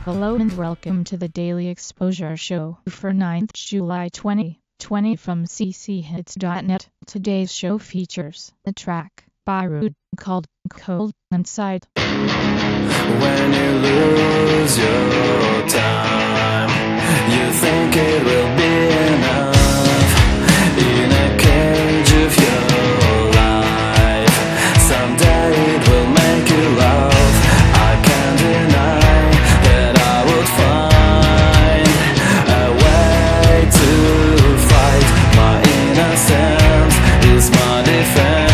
Hello and welcome to the Daily Exposure Show for 9th July 2020 from cchits.net. Today's show features a track by Rude called Cold Inside. When you lose your time, you think it will be enough. In a cage of your life, someday it will make you laugh. I can't deny that I would find a way to fight. My innocence is my defense.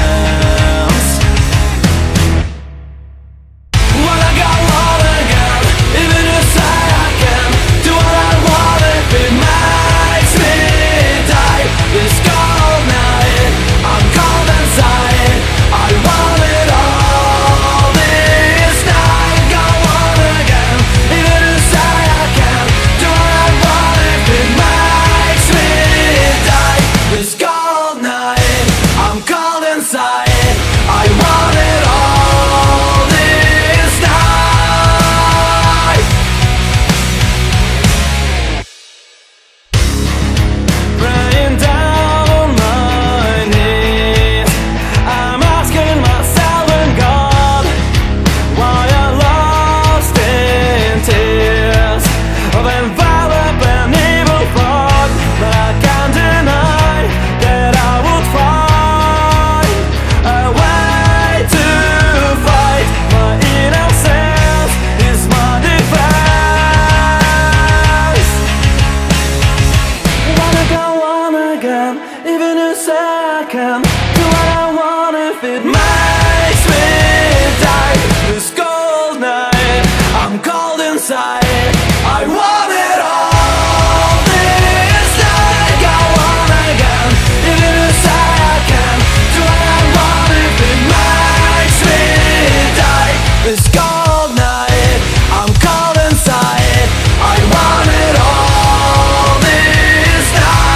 Can do what I want if it makes me die. This cold night, I'm cold inside. I want it all. This night, go on again. Even if I can do what I want if it makes me die. This cold night, I'm cold inside. I want it all. This night.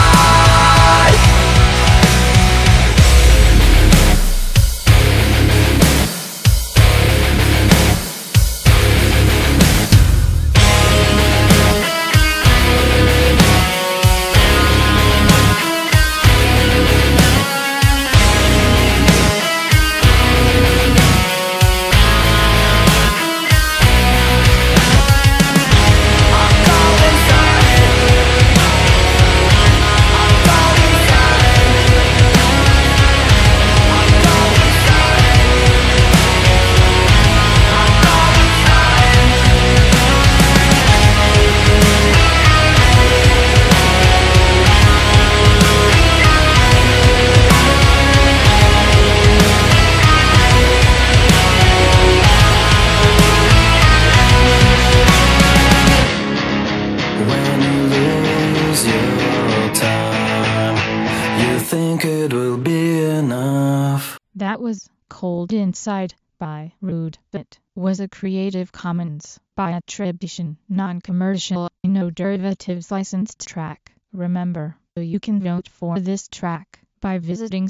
Think it will be enough. That was Cold Inside by Rude. It was a Creative Commons by attribution, non-commercial, no derivatives licensed track. Remember, you can vote for this track by visiting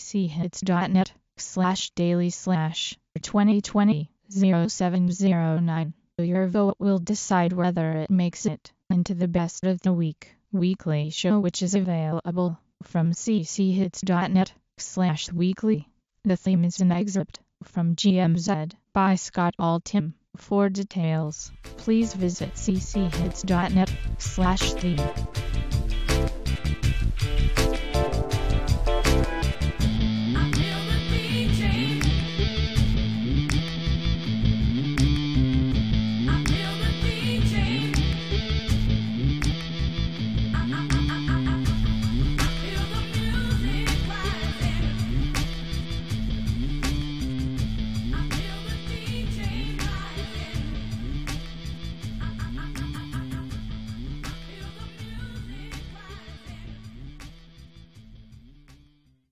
cchits.net/daily/2020-0709. Your vote will decide whether it makes it into the best of the weekly show, which is available from cchits.net/weekly. The theme is an excerpt from GMZ by Scott Altham. For details, please visit cchits.net/theme.